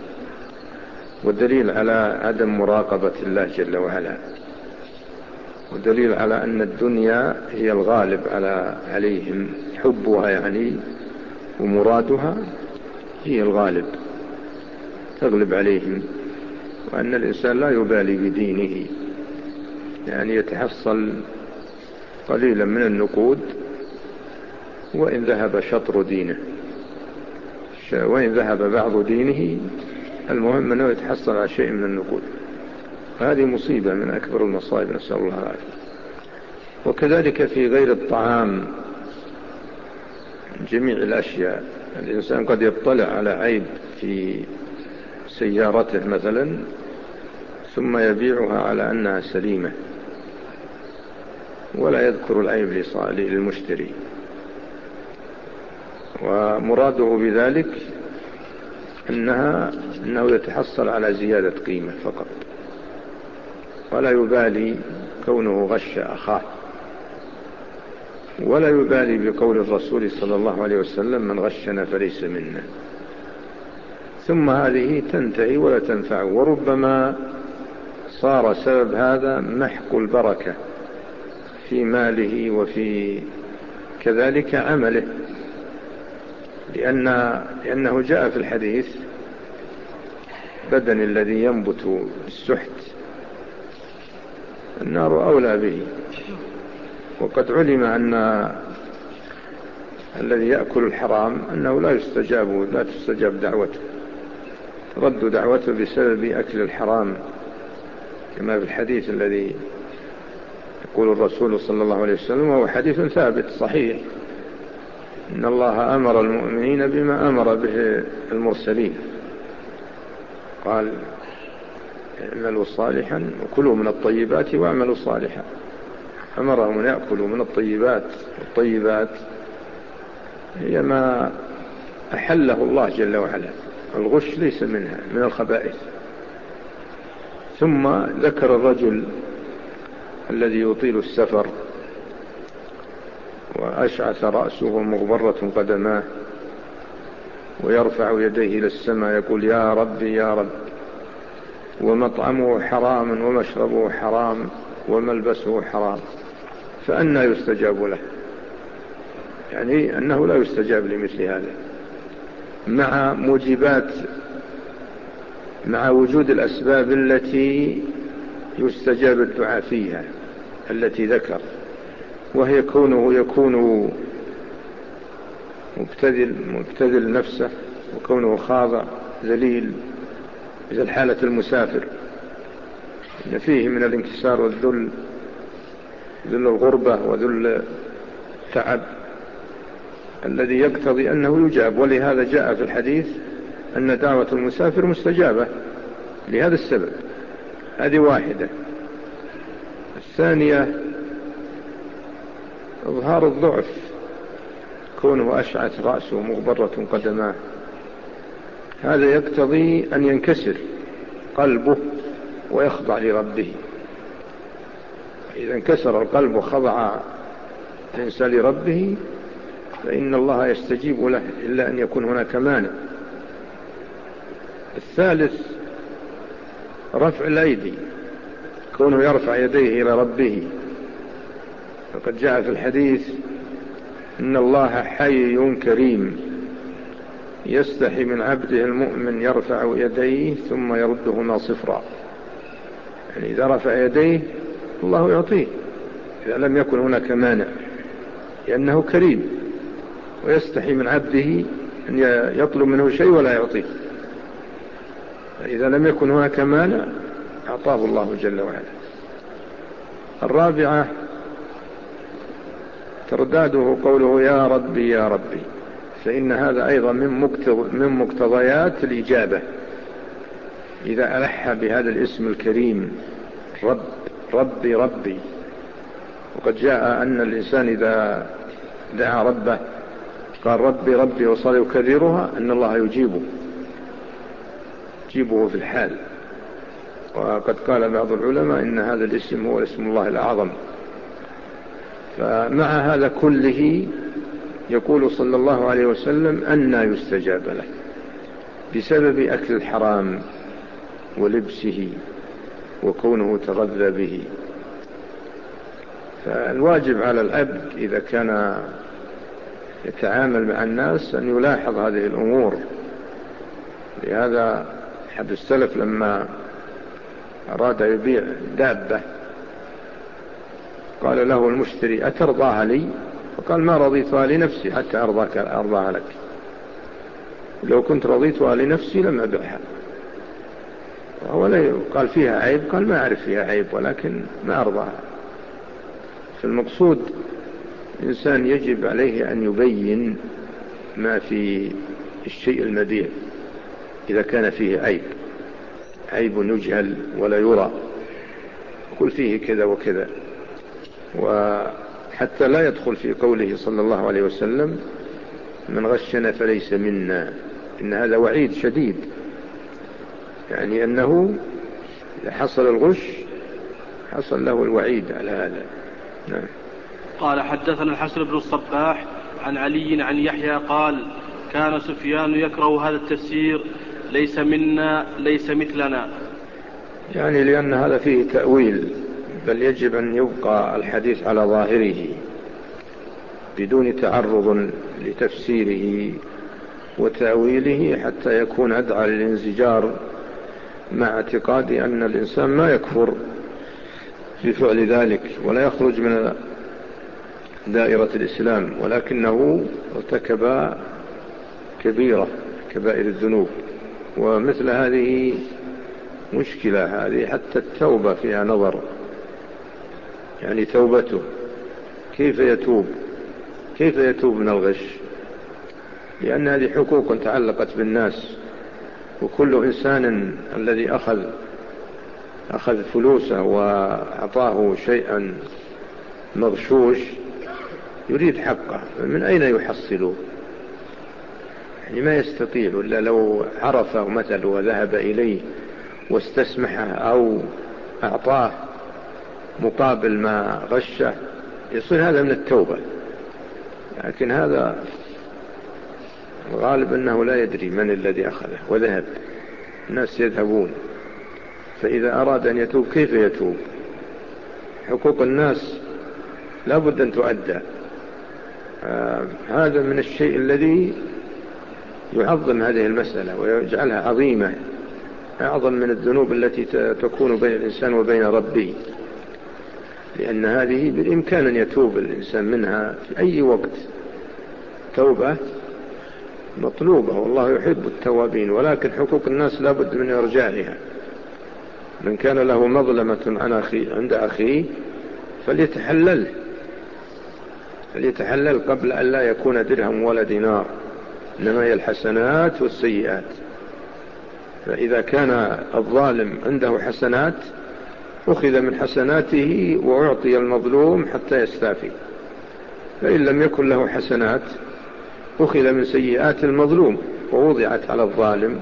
ودليل على عدم مراقبة الله جل وعلا، ودليل على أن الدنيا هي الغالب على عليهم، حبها يعني ومرادها هي الغالب تغلب عليهم، وأن الإنسان لا يبالي بدينه، يعني يتحصل قليلا من النقود وإن ذهب شطر دينه، وإن ذهب بعض دينه، المهم أنه يتحصل على شيء من النقود. هذه مصيبة من أكبر المصائب، نسأل الله العافية. وكذلك في غير الطعام جميع الأشياء، الإنسان قد يطلع على عيب في سيارته مثلا ثم يبيعها على أنها سليمة ولا يذكر العيب للمشتري، ومراده بذلك أنها أنه يتحصل على زيادة قيمة فقط، ولا يبالي كونه غش أخاه، ولا يبالي بقول الرسول صلى الله عليه وسلم من غشنا فليس منا. ثم هذه تنتهي ولا تنفع، وربما صار سبب هذا محق البركة في ماله وفي كذلك عمله، لأن لأنه جاء في الحديث بدن الذي ينبت السحت النار أولى به. وقد علم أن الذي يأكل الحرام أنه لا يستجاب لا تستجاب دعوته، رد دعوته بسبب أكل الحرام، كما في الحديث الذي يقول الرسول صلى الله عليه وسلم، وهو حديث ثابت صحيح: إن الله أمر المؤمنين بما أمر به المرسلين، قال اعملوا صالحا وكلوا من الطيبات واعملوا صالحا. أمرهم أن يأكلوا من الطيبات، والطيبات هي ما أحله الله جل وعلا، الغش ليس منها، من الخبائث. ثم ذكر الرجل الذي يطيل السفر وأشعث رأسه مغبرة قدماه ويرفع يديه إلى السماء يقول يا ربي يا رب، ومطعمه حرام ومشربه حرام وملبسه حرام، فأنى يستجاب له؟ يعني أنه لا يستجاب لمثل هذا، مع موجبات، مع وجود الأسباب التي يستجاب الدعاء فيها التي ذكر، وهي كونه يكون مبتذل مبتذل نفسه، وكونه خاضع ذليل، مثل حالة المسافر إن فيه من الانكسار والذل، ذل الغربة وذل التعب الذي يقتضي أنه يجاب. ولهذا جاء في الحديث أن دعوة المسافر مستجابة لهذا السبب. هذه واحدة. الثانية إظهار الضعف، كونه أشعث رأسه مغبرة قدماه، هذا يقتضي أن ينكسر قلبه ويخضع لربه. إذا انكسر القلب وخضع الإنسان لربه فإن الله يستجيب له، إلا أن يكون هناك مانع. الثالث رفع الأيدي، كونه يرفع يديه إلى ربه، فقد جاء في الحديث إن الله حي كريم يستحي من عبده المؤمن يرفع يديه ثم يردهما صفرا. يعني إذا رفع يديه الله يعطيه إذا لم يكن هناك مانع، لأنه كريم ويستحي من عبده أن يطلب منه شيء ولا يعطيه. فإذا لم يكن هناك مانع أعطاه الله جل وعلا. الرابعة ترداده قوله يا ربي يا ربي، فإن هذا أيضا من مقتضيات الإجابة. إذا ألح بهذا الاسم الكريم رب ربي ربي، وقد جاء أن الإنسان إذا دعا ربه قال ربي ربي وصار يكررها أن الله يجيبه يجيبه في الحال. وقد قال بعض العلماء إن هذا الاسم هو اسم الله الأعظم. فمع هذا كله يقول صلى الله عليه وسلم أنى يستجاب له بسبب أكل الحرام ولبسه وكونه تغذى به. فالواجب على العبد إذا كان يتعامل مع الناس أن يلاحظ هذه الأمور. لهذا أحد السلف لما أراد يبيع دابة قال له المشتري أترضاها لي؟ فقال ما رضيتها لنفسي حتى أرضاك أرضاها لك، لو كنت رضيتها لنفسي لم أبيعها. ولا قال فيها عيب؟ قال ما أعرف فيها عيب ولكن ما أرضاها. فالمقصود الإنسان يجب عليه أن يبين ما في الشيء المبيع إذا كان فيه عيب عيب يجهل ولا يرى، يقول فيه كذا وكذا، وحتى لا يدخل في قوله صلى الله عليه وسلم من غشنا فليس منا. إن هذا وعيد شديد، يعني أنه إذا حصل الغش حصل له الوعيد على هذا. نعم. قال حدثنا الحسن بن الصباح عن علي عن يحيى قال كان سفيان يكره هذا التفسير ليس منا ليس مثلنا، يعني لأن هذا فيه تأويل، بل يجب أن يبقى الحديث على ظاهره بدون تعرض لتفسيره وتأويله حتى يكون أدعى للانزجار، مع اعتقاد أن الإنسان ما يكفر بفعل ذلك ولا يخرج من دائرة الإسلام، ولكنه ارتكب كبيرة كبائر الذنوب. ومثل هذه مشكلة، هذه حتى التوبة فيها نظر، يعني توبته كيف يتوب كيف يتوب من الغش، لأن هذه حقوق تعلقت بالناس، وكل إنسان الذي أخذ أخذ فلوسه وأعطاه شيئا مغشوش يريد حقه، من أين يحصله؟ يعني ما يستطيع، إلا لو عرفه مثل وذهب إليه واستسمحه أو أعطاه مقابل ما غشه يصير هذا من التوبة. لكن هذا الغالب أنه لا يدري من الذي أخذه وذهب، الناس يذهبون، فإذا أراد أن يتوب كيف يتوب؟ حقوق الناس لا بد أن تؤدى. آه هذا من الشيء الذي يعظم هذه المسألة ويجعلها عظيمة، أعظم من الذنوب التي تكون بين الإنسان وبين ربه، لأن هذه بالإمكان أن يتوب الإنسان منها في أي وقت، توبة مطلوبة والله يحب التوابين، ولكن حقوق الناس لا بد من إرجاعها. من كان له مظلمة عن أخي عند أخيه فليتحلل فليتحلل قبل أن لا يكون درهم ولا دينار، إنما هي الحسنات والسيئات. فإذا كان الظالم عنده حسنات أخذ من حسناته وأعطي المظلوم حتى يستافي، فإن لم يكن له حسنات أخذ من سيئات المظلوم ووضعت على الظالم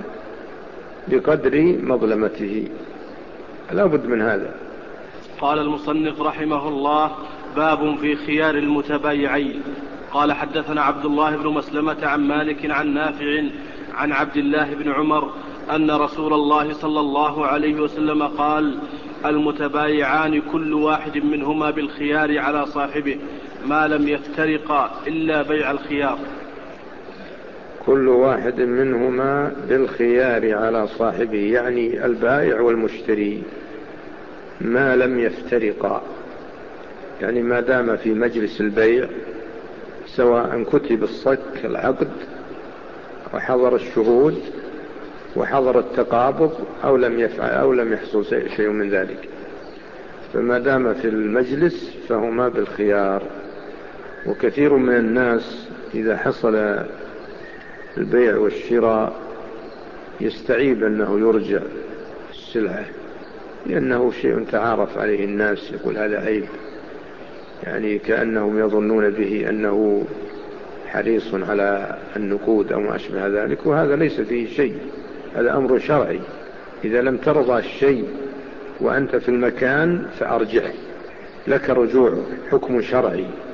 بقدر مظلمته. لا بد من هذا. قال المصنف رحمه الله باب في خيار المتبايعين. قال حدثنا عبد الله بن مسلمة عن مالك عن نافع عن عبد الله بن عمر أن رسول الله صلى الله عليه وسلم قال: المتبايعان كل واحد منهما بالخيار على صاحبه ما لم يفترقا إلا بيع الخيار. كل واحد منهما بالخيار على صاحبه يعني البائع والمشتري ما لم يفترقا، يعني ما دام في مجلس البيع سواء كتب الصك العقد وحضر الشهود وحضر التقابض أو لم يفعل أو لم يحصل شيء من ذلك، فما دام في المجلس فهما بالخيار. وكثير من الناس إذا حصل البيع والشراء يستعيب أنه يرجع السلعة لأنه شيء تعارف عليه الناس، يقول هذا عيب، يعني كأنهم يظنون به أنه حريص على النقود أو ما أشبه ذلك، وهذا ليس فيه شيء، هذا أمر شرعي. إذا لم ترضى الشيء وأنت في المكان فأرجعه، لك رجوع، حكم شرعي.